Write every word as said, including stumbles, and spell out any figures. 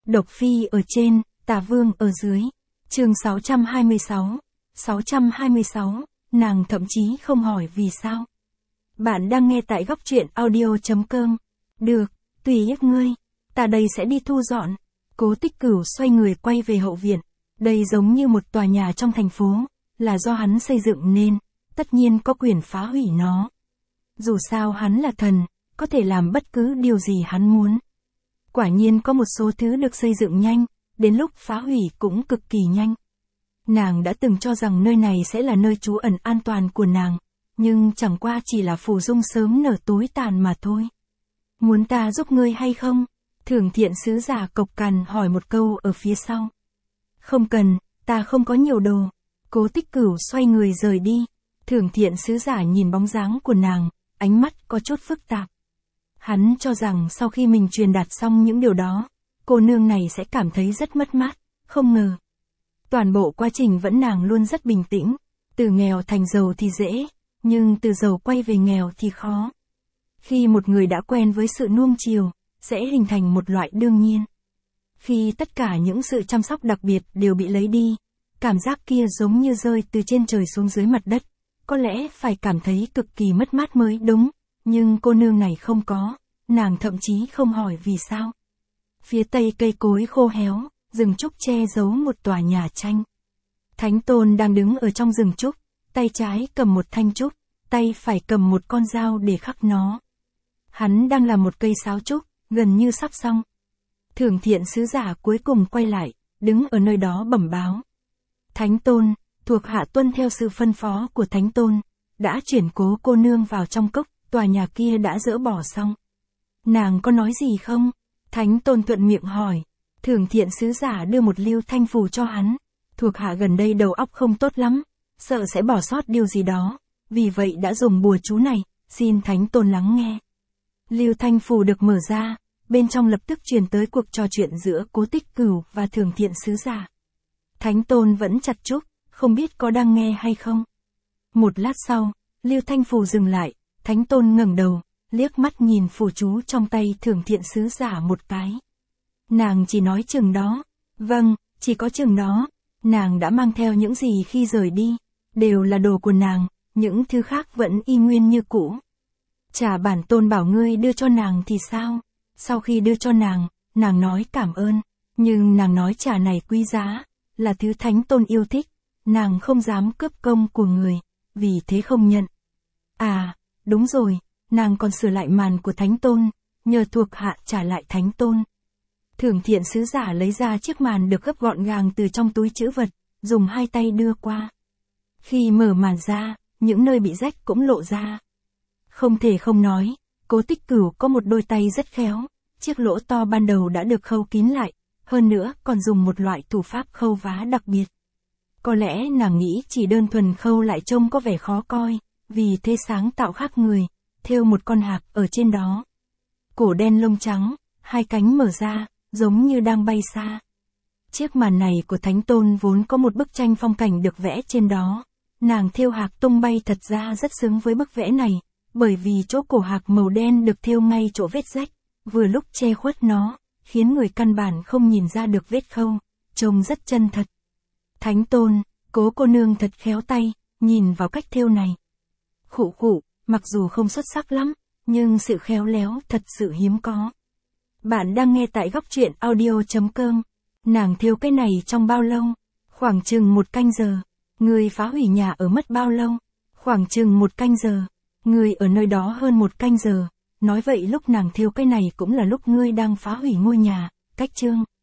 Độc Phi ở trên, Tà Vương ở dưới. Chương sáu trăm hai mươi sáu. sáu trăm hai mươi sáu, nàng thậm chí không hỏi vì sao. Bạn đang nghe tại góc truyện audio.com. Được, tùy ý ngươi. Ta đây sẽ đi thu dọn. Cố Tích Cửu xoay người quay về hậu viện. Đây giống như một tòa nhà trong thành phố, là do hắn xây dựng nên, tất nhiên có quyền phá hủy nó. Dù sao hắn là thần, có thể làm bất cứ điều gì hắn muốn. Quả nhiên có một số thứ được xây dựng nhanh, đến lúc phá hủy cũng cực kỳ nhanh. Nàng đã từng cho rằng nơi này sẽ là nơi trú ẩn an toàn của nàng, nhưng chẳng qua chỉ là phù dung sớm nở tối tàn mà thôi. Muốn ta giúp ngươi hay không? Thưởng Thiện sứ giả cộc cằn hỏi một câu ở phía sau. Không cần, ta không có nhiều đồ. Cố Tích Cửu xoay người rời đi. Thưởng Thiện sứ giả nhìn bóng dáng của nàng, ánh mắt có chút phức tạp. Hắn cho rằng sau khi mình truyền đạt xong những điều đó, cô nương này sẽ cảm thấy rất mất mát, không ngờ. Toàn bộ quá trình vẫn nàng luôn rất bình tĩnh, từ nghèo thành giàu thì dễ, nhưng từ giàu quay về nghèo thì khó. Khi một người đã quen với sự nuông chiều, sẽ hình thành một loại đương nhiên. Khi tất cả những sự chăm sóc đặc biệt đều bị lấy đi, cảm giác kia giống như rơi từ trên trời xuống dưới mặt đất, có lẽ phải cảm thấy cực kỳ mất mát mới đúng, nhưng cô nương này không có, nàng thậm chí không hỏi vì sao. Phía tây cây cối khô héo, rừng trúc che giấu một tòa nhà tranh. Thánh Tôn đang đứng ở trong rừng trúc, tay trái cầm một thanh trúc, tay phải cầm một con dao để khắc nó. Hắn đang làm một cây sáo trúc, gần như sắp xong. Thưởng Thiện sứ giả cuối cùng quay lại, đứng ở nơi đó bẩm báo. Thánh Tôn, thuộc hạ tuân theo sự phân phó của Thánh Tôn, đã chuyển Cố cô nương vào trong cốc, tòa nhà kia đã dỡ bỏ xong. Nàng có nói gì không? Thánh Tôn thuận miệng hỏi. Thưởng Thiện sứ giả đưa một lưu thanh phù cho hắn. Thuộc hạ gần đây đầu óc không tốt lắm, sợ sẽ bỏ sót điều gì đó, vì vậy đã dùng bùa chú này, xin Thánh Tôn lắng nghe. Lưu thanh phù được mở ra, bên trong lập tức truyền tới cuộc trò chuyện giữa Cố Tích Cửu và Thưởng Thiện sứ giả. Thánh Tôn vẫn chặt chúc, không biết có đang nghe hay không. Một lát sau, Lưu thanh phù dừng lại, Thánh Tôn ngẩng đầu, liếc mắt nhìn phù chú trong tay Thưởng Thiện sứ giả một cái. Nàng chỉ nói chừng đó. Vâng, chỉ có chừng đó. Nàng đã mang theo những gì khi rời đi, đều là đồ của nàng, những thứ khác vẫn y nguyên như cũ. Chả bản tôn bảo ngươi đưa cho nàng thì sao? Sau khi đưa cho nàng, nàng nói cảm ơn, nhưng nàng nói trà này quý giá, là thứ Thánh Tôn yêu thích, nàng không dám cướp công của người, vì thế không nhận. À, đúng rồi, nàng còn sửa lại màn của Thánh Tôn, nhờ thuộc hạ trả lại Thánh Tôn. Thưởng Thiện sứ giả lấy ra chiếc màn được gấp gọn gàng từ trong túi trữ vật, dùng hai tay đưa qua. Khi mở màn ra, những nơi bị rách cũng lộ ra. Không thể không nói, Cố Tích Cửu có một đôi tay rất khéo, chiếc lỗ to ban đầu đã được khâu kín lại, hơn nữa còn dùng một loại thủ pháp khâu vá đặc biệt. Có lẽ nàng nghĩ chỉ đơn thuần khâu lại trông có vẻ khó coi, vì thế sáng tạo khác người, thêu một con hạc ở trên đó. Cổ đen lông trắng, hai cánh mở ra, giống như đang bay xa. Chiếc màn này của Thánh Tôn vốn có một bức tranh phong cảnh được vẽ trên đó. Nàng thêu hạc tung bay thật ra rất xứng với bức vẽ này, bởi vì chỗ cổ hạc màu đen được thêu ngay chỗ vết rách, vừa lúc che khuất nó, khiến người căn bản không nhìn ra được vết khâu, trông rất chân thật. Thánh Tôn, Cố cô nương thật khéo tay, nhìn vào cách thêu này. Khụ khụ, mặc dù không xuất sắc lắm, nhưng sự khéo léo thật sự hiếm có. Bạn đang nghe tại góc truyện audio.com. Nàng thêu cái này trong bao lâu? Khoảng chừng một canh giờ. Người phá hủy nhà ở mất bao lâu? Khoảng chừng một canh giờ. Người ở nơi đó hơn một canh giờ. Nói vậy lúc nàng thêu cái này cũng là lúc ngươi đang phá hủy ngôi nhà. Cách chương.